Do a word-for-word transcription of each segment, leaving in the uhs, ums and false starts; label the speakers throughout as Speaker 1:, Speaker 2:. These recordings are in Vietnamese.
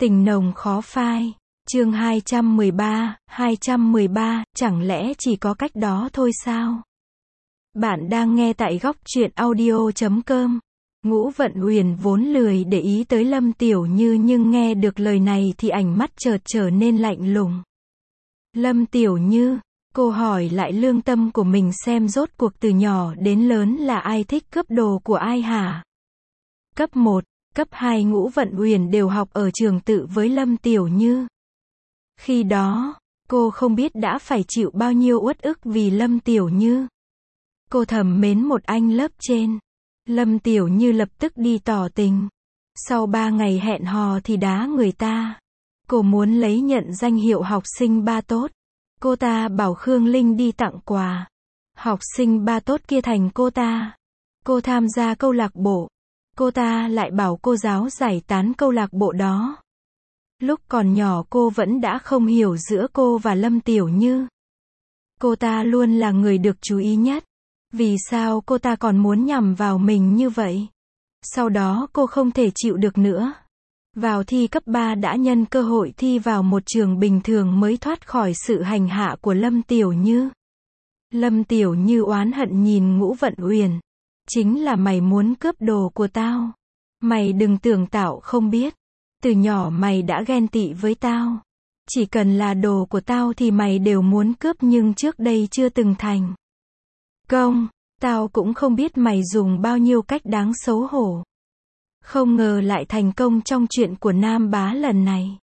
Speaker 1: Tình nồng khó phai. Chương hai trăm mười ba, hai trăm mười ba, chẳng lẽ chỉ có cách đó thôi sao? Bạn đang nghe tại góc truyện audio chấm com. Ngũ Vận Uyển vốn lười để ý tới Lâm Tiểu Như nhưng nghe được lời này thì ánh mắt chợt trở nên lạnh lùng. Lâm Tiểu Như, cô hỏi lại lương tâm của mình xem rốt cuộc từ nhỏ đến lớn là ai thích cướp đồ của ai hả? Cấp một, cấp hai Ngũ Vận Uyển đều học ở trường tự với Lâm Tiểu Như. Khi đó, cô không biết đã phải chịu bao nhiêu uất ức vì Lâm Tiểu Như. Cô thầm mến một anh lớp trên. Lâm Tiểu Như lập tức đi tỏ tình. Sau ba ngày hẹn hò thì đá người ta. Cô muốn lấy nhận danh hiệu học sinh ba tốt. Cô ta bảo Khương Linh đi tặng quà. Học sinh ba tốt kia thành cô ta. Cô tham gia câu lạc bộ. Cô ta lại bảo cô giáo giải tán câu lạc bộ đó. Lúc còn nhỏ cô vẫn đã không hiểu giữa cô và Lâm Tiểu Như. Cô ta luôn là người được chú ý nhất. Vì sao cô ta còn muốn nhằm vào mình như vậy? Sau đó cô không thể chịu được nữa. Vào thi cấp ba đã nhân cơ hội thi vào một trường bình thường mới thoát khỏi sự hành hạ của Lâm Tiểu Như. Lâm Tiểu Như oán hận nhìn Ngũ Vận Uyển. Chính là mày muốn cướp đồ của tao. Mày đừng tưởng tao không biết. Từ nhỏ mày đã ghen tị với tao. Chỉ cần là đồ của tao thì mày đều muốn cướp nhưng trước đây chưa từng thành công. Tao cũng không biết mày dùng bao nhiêu cách đáng xấu hổ. Không ngờ lại thành công trong chuyện của Nam Bá lần này.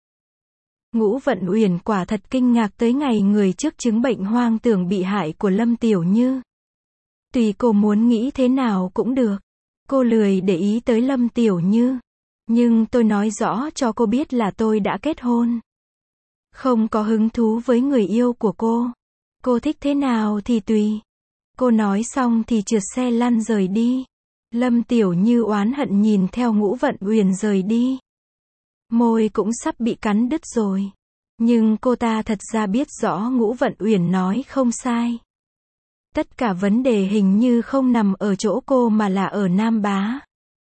Speaker 1: Ngũ Vận Uyển quả thật kinh ngạc tới ngày người trước chứng bệnh hoang tưởng bị hại của Lâm Tiểu Như. Tùy cô muốn nghĩ thế nào cũng được. Cô lười để ý tới Lâm Tiểu Như. Nhưng tôi nói rõ cho cô biết là tôi đã kết hôn. Không có hứng thú với người yêu của cô. Cô thích thế nào thì tùy. Cô nói xong thì trượt xe lăn rời đi. Lâm Tiểu Như oán hận nhìn theo Ngũ Vận Uyển rời đi. Môi cũng sắp bị cắn đứt rồi. Nhưng cô ta thật ra biết rõ Ngũ Vận Uyển nói không sai. Tất cả vấn đề hình như không nằm ở chỗ cô mà là ở Nam Bá.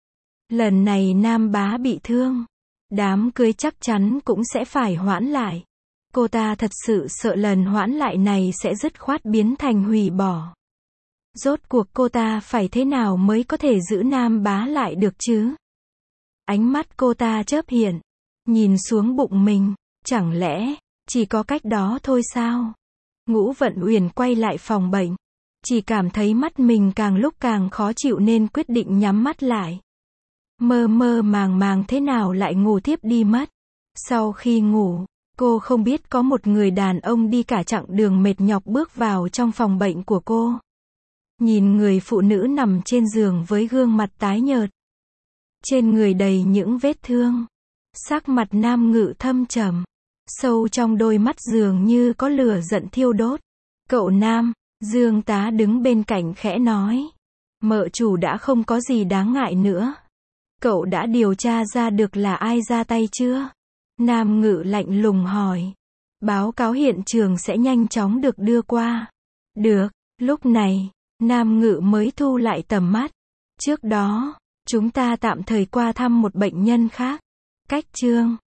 Speaker 1: Lần này Nam Bá bị thương. Đám cưới chắc chắn cũng sẽ phải hoãn lại. Cô ta thật sự sợ lần hoãn lại này sẽ dứt khoát biến thành hủy bỏ. Rốt cuộc cô ta phải thế nào mới có thể giữ Nam Bá lại được chứ? Ánh mắt cô ta chớp hiện. Nhìn xuống bụng mình. Chẳng lẽ, chỉ có cách đó thôi sao? Ngũ Vận Uyển quay lại phòng bệnh. Chỉ cảm thấy mắt mình càng lúc càng khó chịu nên quyết định nhắm mắt lại. Mơ mơ màng màng thế nào lại ngủ thiếp đi mất. Sau khi ngủ, cô không biết có một người đàn ông đi cả chặng đường mệt nhọc bước vào trong phòng bệnh của cô. Nhìn người phụ nữ nằm trên giường với gương mặt tái nhợt. Trên người đầy những vết thương. Sắc mặt Nam Ngự thâm trầm. Sâu trong đôi mắt dường như có lửa giận thiêu đốt. Cậu Nam, Dương tá đứng bên cạnh khẽ nói. Mợ chủ đã không có gì đáng ngại nữa. Cậu đã điều tra ra được là ai ra tay chưa? Nam Ngự lạnh lùng hỏi. Báo cáo hiện trường sẽ nhanh chóng được đưa qua. Được, lúc này, Nam Ngự mới thu lại tầm mắt. Trước đó, chúng ta tạm thời qua thăm một bệnh nhân khác. Cách chương